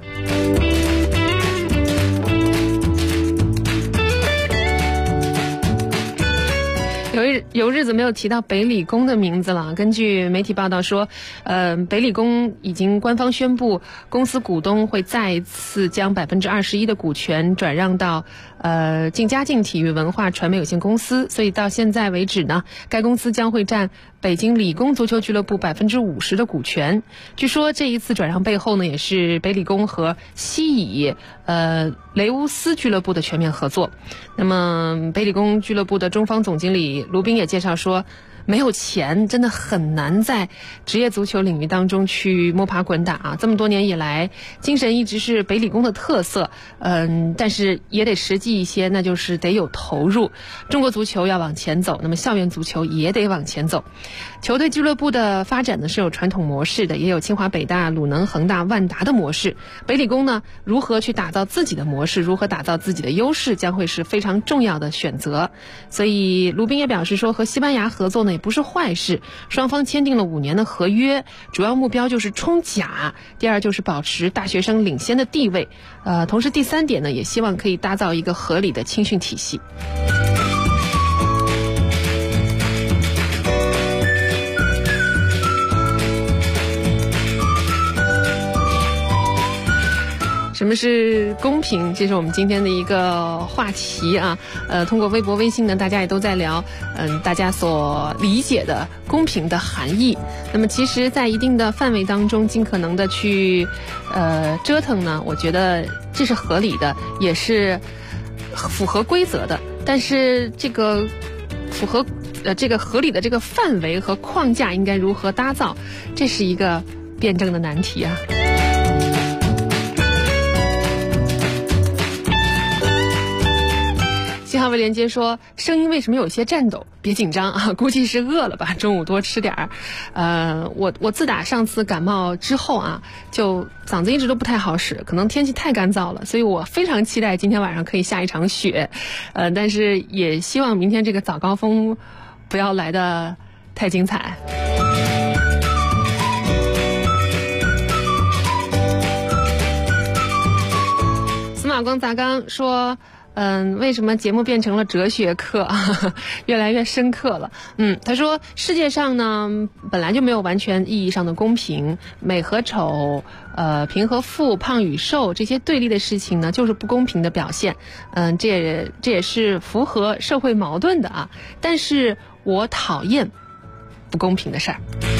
有日子没有提到北理工的名字了。根据媒体报道说，北理工已经官方宣布，公司股东会再一次将21%的股权转让到晋佳晋体育文化传媒有限公司。所以到现在为止呢，该公司将会占北京理工足球俱乐部50%的股权。据说这一次转让背后呢，也是北理工和西乙雷乌斯俱乐部的全面合作。那么北理工俱乐部的中方总经理卢斌也介绍说，没有钱真的很难在职业足球领域当中去摸爬滚打啊！这么多年以来，精神一直是北理工的特色，但是也得实际一些，那就是得有投入。中国足球要往前走，那么校园足球也得往前走。球队俱乐部的发展呢是有传统模式的，也有清华、北大、鲁能、恒大、万达的模式。北理工呢如何去打造自己的模式，如何打造自己的优势，将会是非常重要的选择。所以卢斌也表示说，和西班牙合作呢也不是坏事，双方签订了5年的合约，主要目标就是冲甲，第二就是保持大学生领先的地位，同时第3点呢，也希望可以打造一个合理的青训体系。 什么是公平？这是我们今天的一个话题啊。通过微博、微信呢，大家也都在聊，大家所理解的公平的含义。那么，其实，在一定的范围当中，尽可能的去折腾呢，我觉得这是合理的，也是符合规则的。但是，这个符合这个合理的这个范围和框架应该如何搭造，这是一个辩证的难题啊。信号为连接说，声音为什么有些颤抖？别紧张啊，估计是饿了吧，中午多吃点儿。我自打上次感冒之后啊，就嗓子一直都不太好使，可能天气太干燥了，所以我非常期待今天晚上可以下一场雪。但是也希望明天这个早高峰不要来得太精彩。司马光砸缸说，为什么节目变成了哲学课越来越深刻了。他说世界上呢本来就没有完全意义上的公平，美和丑，贫和富，胖与瘦，这些对立的事情呢就是不公平的表现。这也是符合社会矛盾的啊。但是我讨厌不公平的事儿。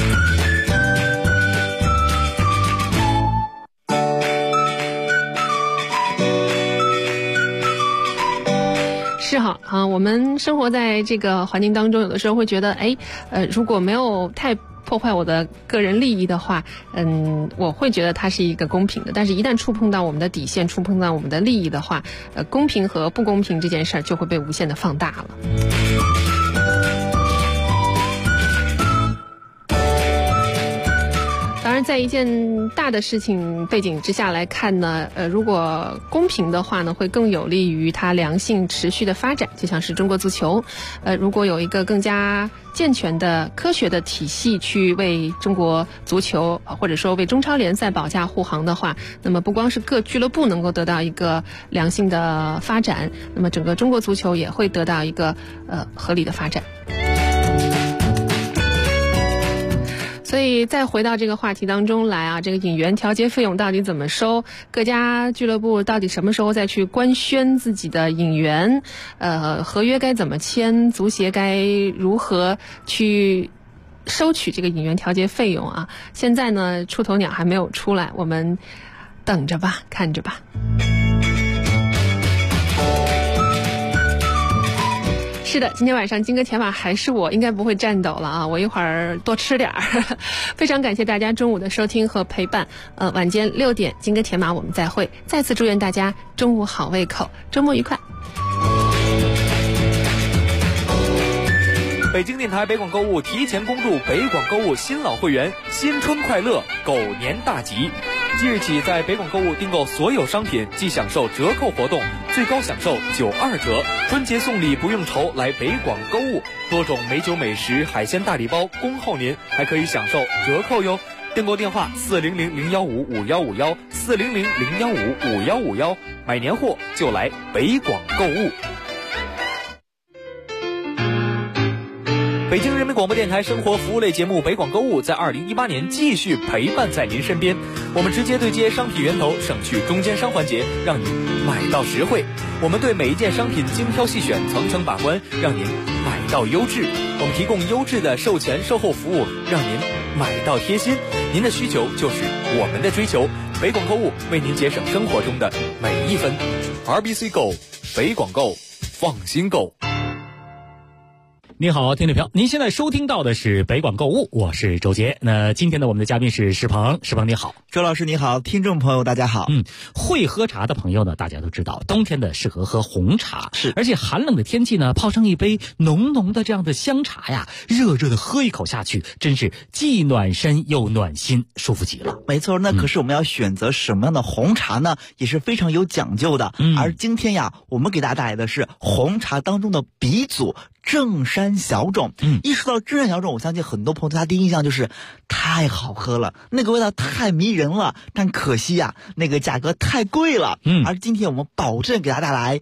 是哈啊，我们生活在这个环境当中，有的时候会觉得，如果没有太破坏我的个人利益的话，我会觉得它是一个公平的。但是，一旦触碰到我们的底线，触碰到我们的利益的话，公平和不公平这件事儿就会被无限的放大了。当然，在一件大的事情背景之下来看呢，如果公平的话呢，会更有利于它良性持续的发展。就像是中国足球，如果有一个更加健全的科学的体系去为中国足球或者说为中超联赛保驾护航的话，那么不光是各俱乐部能够得到一个良性的发展，那么整个中国足球也会得到一个合理的发展。所以再回到这个话题当中来啊，这个引援调节费用到底怎么收？各家俱乐部到底什么时候再去官宣自己的引援？合约该怎么签？足协该如何去收取这个引援调节费用啊？现在呢，出头鸟还没有出来，我们等着吧，看着吧。是的，今天晚上金戈铁马还是我，应该不会颤抖了啊！我一会儿多吃点儿。非常感谢大家中午的收听和陪伴。晚间6点金戈铁马我们再会。再次祝愿大家中午好胃口，周末愉快。 北京电台北广购物提前恭祝北广购物新老会员新春快乐，狗年大吉！即日起，在北广购物订购所有商品即享受折扣活动，最高享受92折。春节送礼不用愁，来北广购物，多种美酒美食、海鲜大礼包恭候您，还可以享受折扣哟。订购电话400-015-5151，400-015-5151，买年货就来北广购物。北京人民广播电台生活服务类节目《北广购物》在2018年继续陪伴在您身边。我们直接对接商品源头，省去中间商环节，让你买到实惠。我们对每一件商品精挑细选，层层把关，让您买到优质。我们提供优质的售前售后服务，让您买到贴心。您的需求就是我们的追求。北广购物为您节省生活中的每一分。RBC Go， 北广购，放心购。 你好，听众朋友，您现在收听到的是北广购物，我是周杰。那今天呢，我们的嘉宾是石鹏，石鹏你好。 周老师你好，听众朋友大家好。 会喝茶的朋友呢，大家都知道，冬天的适合喝红茶， 是， 而且寒冷的天气呢，泡上一杯浓浓的这样的香茶呀，热热的喝一口下去，真是既暖身又暖心，舒服极了。 没错，那可是我们要选择什么样的红茶呢，也是非常有讲究的。而今天呀，我们给大家带来的是红茶当中的鼻祖正山小种。一说到正山小种，我相信很多朋友对它第一印象就是太好喝了，那个味道太迷人了，但可惜呀，那个价格太贵了。而今天我们保证给大家带来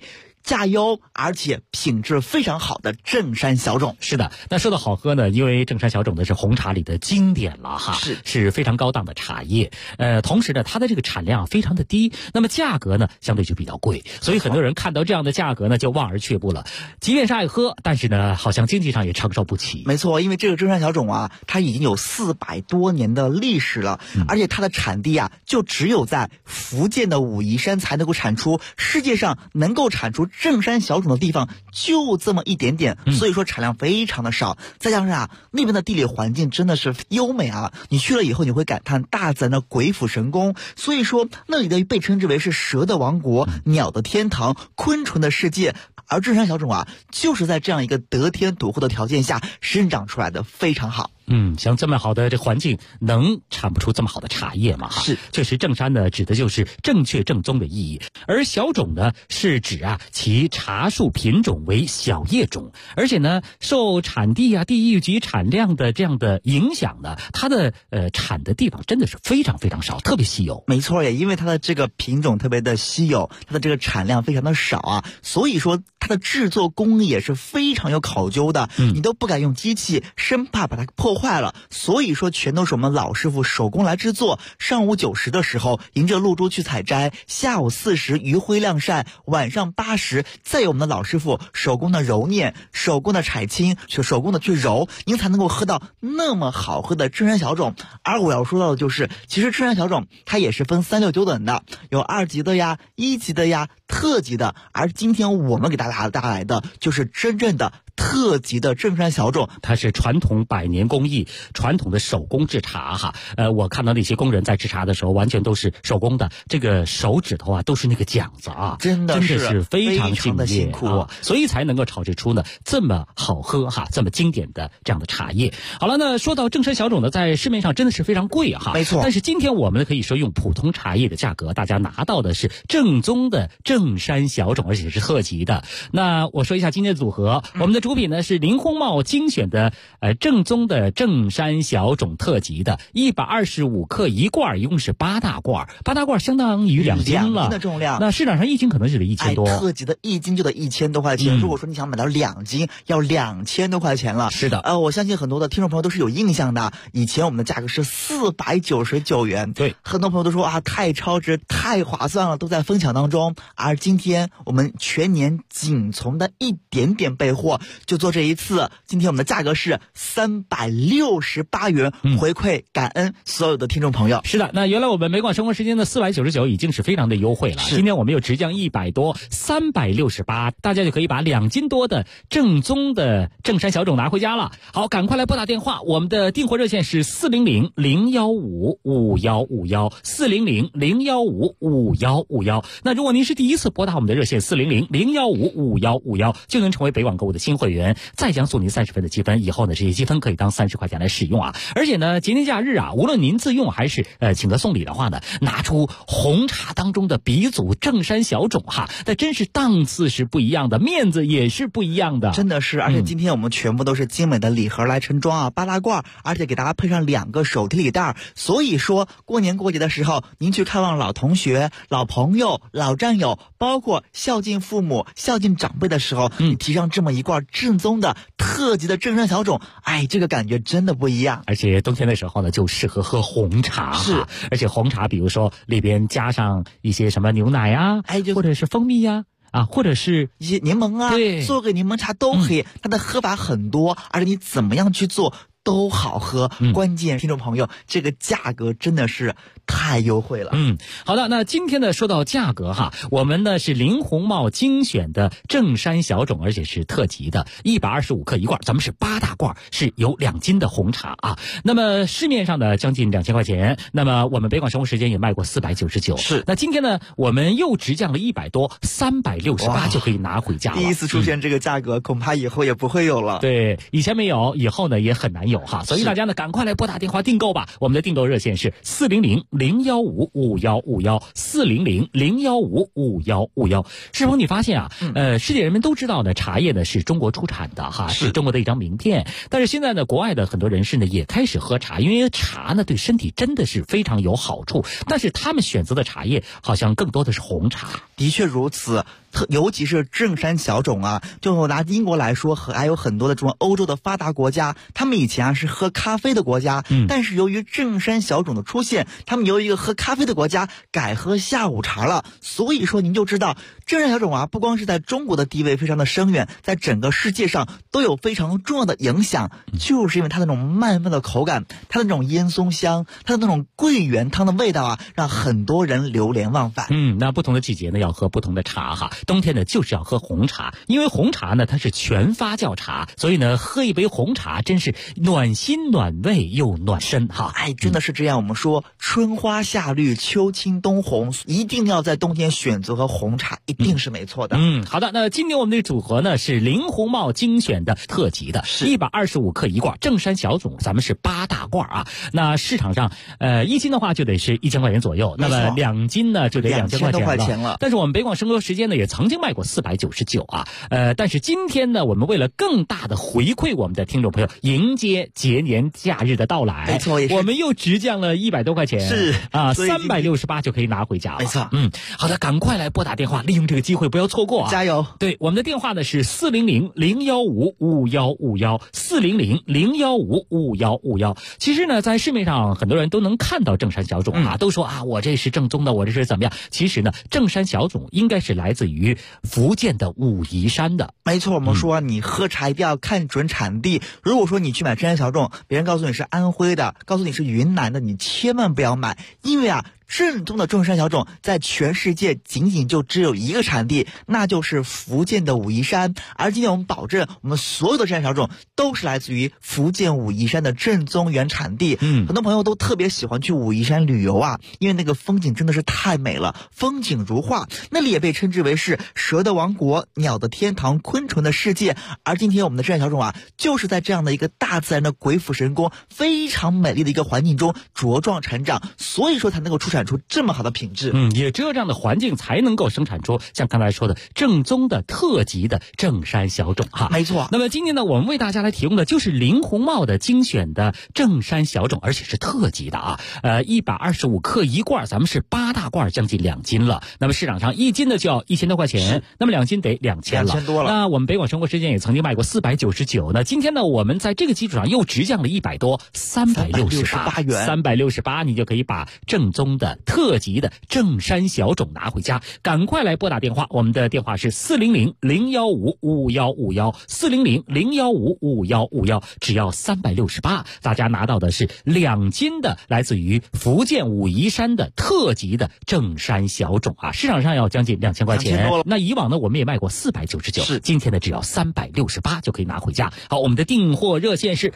价优而且品质非常好的正山小种。 是的，那说到好喝呢，因为正山小种呢是红茶里的经典了哈，是非常高档的茶叶。同时呢，它的这个产量非常的低，那么价格呢相对就比较贵，所以很多人看到这样的价格呢就望而却步了。即便是爱喝，但是呢好像经济上也承受不起。 没错，因为这个正山小种啊，它已经有400多年的历史了，而且它的产地啊就只有在福建的武夷山才能够产出，世界上能够产出正山小种的地方就这么一点点，所以说产量非常的少。再加上啊，那边的地理环境真的是优美啊，你去了以后你会感叹大自然的鬼斧神工。所以说那里的被称之为是蛇的王国、鸟的天堂、昆虫的世界。而正山小种啊，就是在这样一个得天独厚的条件下生长出来的，非常好。 像这么好的这环境，能产不出这么好的茶叶吗？ 是， 确实正山呢，指的就是正确正宗的意义，而小种呢，是指啊其茶树品种为小叶种，而且呢，受产地啊、地域及产量的这样的影响呢，它的产的地方真的是非常非常少，特别稀有。 没错，也因为它的这个品种特别的稀有，它的这个产量非常的少啊，所以说它的制作工艺也是非常有考究的，你都不敢用机器，生怕把它破坏了，所以说全都是我们老师傅手工来制作。上午9时的时候迎着露珠去采摘，下午4时余晖晾晒，晚上8时再有我们的老师傅手工的揉捻、手工的采青、手工的去揉，您才能够喝到那么好喝的正山小种。而我要说到的就是，其实正山小种它也是分3、6、9等的，有2级的呀、1级的呀、特级的，而今天我们给大家带来的就是真正的特级的正山小种。 它是传统100年工艺，传统的手工制茶哈。我看到那些工人在制茶的时候，完全都是手工的，这个手指头啊都是那个茧子啊， 真的是非常辛苦啊，所以才能够炒制出呢这么好喝哈、这么经典的这样的茶叶。好了，那说到正山小种呢，在市面上真的是非常贵哈， 没错。 但是今天我们可以说用普通茶叶的价格，大家拿到的是正宗的正山小种，而且是特级的。那我说一下今天的组合，我们的主品呢是林烘茂精选的正宗的正山小种特级的，125克1罐，一共是8大罐，8大罐相当于2斤了， 2斤的重量。 那市场上1斤可能是得1000多， 特级的1斤就得1000多块钱。如果说你想买到2斤，要2000多块钱了。 是的， 我相信很多的听众朋友都是有印象的，以前我们的价格是499元， 对， 很多朋友都说啊太超值、太划算了，都在疯抢当中。而今天我们全年仅从的一点点备货，就做这一次，今天我们的价格是368元，回馈感恩所有的听众朋友。 是的，那原来我们美广生活时间的499已经是非常的优惠了，今天我们又直降100多，368，大家就可以把2斤多的正宗的正山小种拿回家了。好，赶快来拨打电话，我们的订货热线是400-015-5151，400-015-5151。那如果您是第一次拨打我们的热线400-015-5151，就能成为北网购物的新会员，再将送您30分的积分，以后呢这些积分可以当30块钱来使用啊。而且呢节年假日啊，无论您自用还是请客送礼的话呢，拿出红茶当中的鼻祖正山小种哈，那真是档次是不一样的，面子也是不一样的， 真的是。而且今天我们全部都是精美的礼盒来盛装啊，8大罐，而且给大家配上2个手提礼袋。所以说过年过节的时候，您去看望老同学、老朋友、老战友，包括孝敬父母、孝敬长辈的时候，你提上这么一罐正宗的特级的正山小种，这个感觉真的不一样。 而且冬天的时候呢，就适合喝红茶， 是。 而且红茶比如说里边加上一些什么牛奶啊，或者是蜂蜜呀，或者是一些柠檬啊， 对， 做个柠檬茶都可以。它的喝法很多，而且你怎么样去做都好喝。关键听众朋友，这个价格真的是太优惠了。 好的，那今天呢说到价格哈，我们呢是林烘茂精选的正山小种，而且是特级的，125克1罐，咱们是8大罐，是有2斤的红茶啊。那么市面上呢将近2000块钱，那么我们北广生活时间也卖过499， 是。 那今天呢我们又直降了100多，368就可以拿回家了。 第一次出现这个价格，恐怕以后也不会有了。 对，以前没有，以后呢也很难有哈，所以大家呢赶快来拨打电话订购吧。我们的订购热线是400-015-5151，400-015-5151。是否你发现啊，世界人们都知道呢，茶叶呢是中国出产的哈，是中国的一张名片。但是现在呢，国外的很多人士呢也开始喝茶，因为茶呢对身体真的是非常有好处。但是他们选择的茶叶好像更多的是红茶。 的确如此。 尤其是正山小种啊，就拿英国来说，还有很多的这种欧洲的发达国家，他们以前是喝咖啡的国家，但是由于正山小种的出现，他们由一个喝咖啡的国家改喝下午茶了。所以说您就知道正山小种啊，不光是在中国的地位非常的深远，在整个世界上都有非常重要的影响，就是因为它的那种慢慢的口感，它的那种烟松香，它的那种桂圆汤的味道啊，让很多人流连忘返。 那不同的季节呢，要喝不同的茶哈。冬天呢，就是要喝红茶，因为红茶呢，它是全发酵茶，所以呢，喝一杯红茶真是暖心暖胃又暖身哈。 真的是这样。我们说春花夏绿，秋青冬红，一定要在冬天选择喝红茶，一定是没错的。 好的，那今年我们的组合呢是林红帽精选的特级的，125克一罐，正山小种，咱们是8大罐啊。那市场上1斤的话就得是1000块钱左右，那么2斤呢就得2000块钱了。但是我们北广生活时间呢也曾经卖过499啊。但是今天呢，我们为了更大的回馈我们的听众朋友，迎接节年假日的到来， 没错， 我们又直降了100多块钱， 是啊 ，368就可以拿回家了。 没错， 好的，赶快来拨打电话，利用这个机会不要错过啊！ 加油！ 对，我们的电话呢是400-015-5151，400-015-5151。其实呢，在市面上很多人都能看到正山小种啊，都说啊我这是正宗的，我这是怎么样？其实呢，正山小种应该是来自于福建的武夷山的。 没错，我们说你喝茶一定要看准产地。如果说你去买正山小种，别人告诉你是安徽的，告诉你是云南的，你千万不要买，因为啊，正宗的正山小种在全世界仅仅就只有一个产地，那就是福建的武夷山。而今天我们保证，我们所有的正山小种都是来自于福建武夷山的正宗原产地。很多朋友都特别喜欢去武夷山旅游啊，因为那个风景真的是太美了，风景如画。那里也被称之为是蛇的王国、鸟的天堂、昆虫的世界。而今天我们的正山小种啊，就是在这样的一个大自然的鬼斧神工、非常美丽的一个环境中茁壮成长，所以说才能够出产出这么好的品质。 也只有这样的环境才能够生产出像刚才说的正宗的特级的正山小种哈。 没错。 那么今天呢，我们为大家来提供的就是林红帽的精选的正山小种，而且是特级的啊。125克一罐，咱们是8大罐，将近2斤了。那么市场上1斤的就要1000多块钱，那么2斤得2000了。 2000多了。 那我们北广生活时间也曾经卖过499，那今天呢，我们在这个基础上又直降了100多，368元，368你就可以把正宗的特级的正山小种拿回家。赶快来拨打电话，我们的电话是400-015-5151，400-015-5151，只要368，大家拿到的是2斤的来自于福建武夷山的特级的正山小种啊，市场上要将近2000块钱。那以往呢，我们也卖过499，今天呢只要368就可以拿回家。好，我们的订货热线是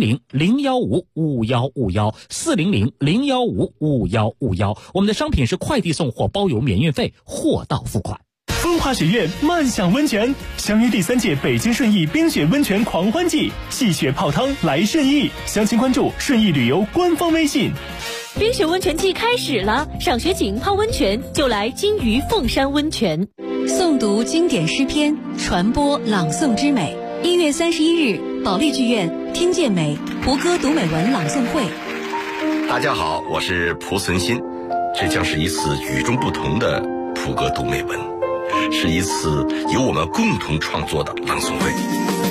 400-015-5151，400-015-5151，我们的商品是快递送货，包邮免运费，货到付款。 风华雪苑漫享温泉，相约第3届北京顺义冰雪温泉狂欢季，戏雪泡汤来顺义，详情关注顺义旅游官方微信。 冰雪温泉季开始了，赏雪景泡温泉就来金鱼凤山温泉。 诵读经典诗篇，传播朗诵之美。1月31日，保利剧院听见美胡歌读美文朗诵会。 大家好，我是蒲存昕，这将是一次与众不同的蒲歌读美文，是一次由我们共同创作的朗诵会。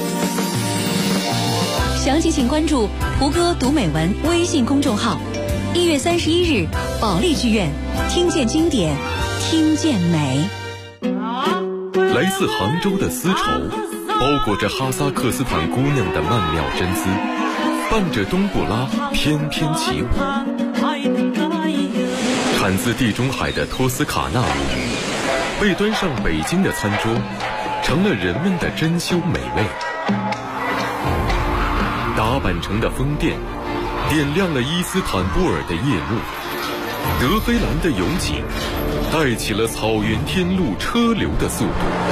详情请关注胡歌读美文微信公众号。1月31日，保利剧院听见经典，听见美。 来自杭州的丝绸，包裹着哈萨克斯坦姑娘的曼妙真姿，伴着冬不拉翩翩起舞。产自地中海的托斯卡纳舞，被端上北京的餐桌，成了人们的珍馐美味。达坂城的宫殿点亮了伊斯坦布尔的夜幕，德黑兰的勇景带起了草原天路车流的速度，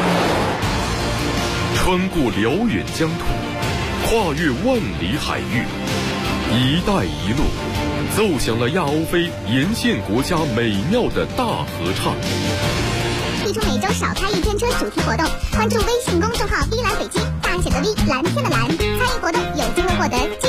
穿过辽远疆土，跨越万里海域，一带一路奏响了亚欧非沿线国家美妙的大合唱。 推出每周少开1天车主题活动，关注微信公众号“V 蓝北京”，大写的 V， 蓝天的蓝，参与活动有机会获得